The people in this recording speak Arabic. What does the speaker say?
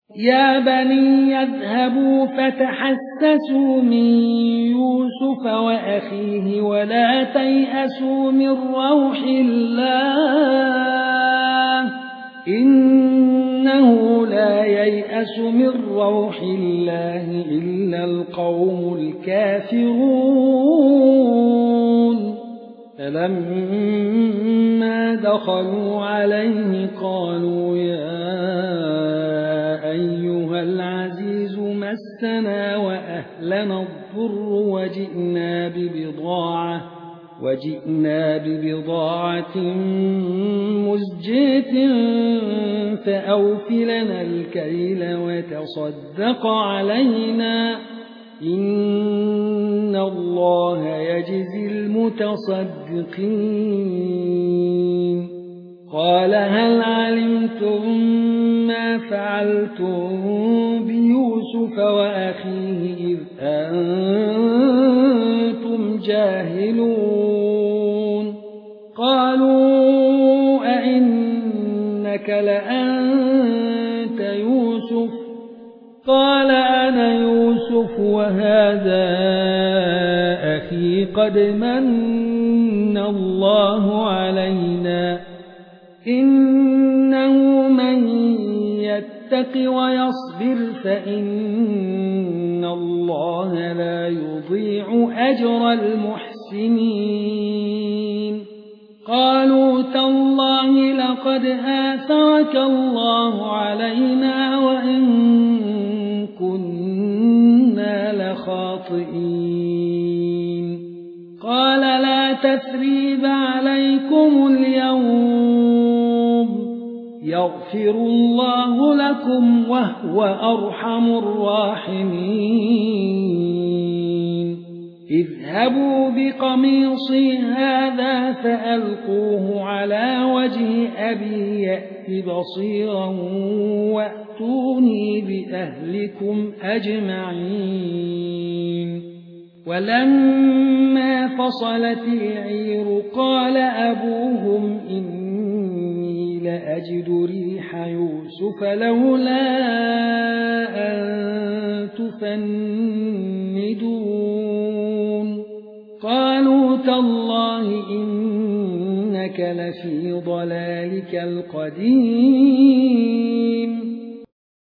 يا بني يذهبوا فتحسسوا من يوسف وأخيه ولا تيأسوا من روح الله إنه لا ييأس من روح الله إلا القوم الكافرون فلما دخلوا عليه قالوا يا أيها العزيز مسنا وأهلنا الضر وجئنا ببضاعة مزجاة فأوف لنا الكيل وتصدق علينا إن الله يجزي المتصدقين قال هل علمتم ما فعلتم بيوسف وأخيه إذ أنتم جاهلون قالوا أئنك لأنت يوسف قال أنا يوسف وهذا أخي قد من الله علينا إنه من يتق ويصبر فإن الله لا يضيع أجر المحسنين قالوا تالله لقد آثرك الله علينا وإن كنا لخاطئين قال لا تثريب عليكم اليوم يغفر الله لكم وهو أرحم الراحمين اذهبوا بقميصي هذا فألقوه على وجه أبي يأت بصيرا وأتوني بأهلكم أجمعين ولما فصلت العير قال أبوهم إني لأجد ريح يوسف لولا أن تفندون قالوا تالله إنك لفي ضلالك القديم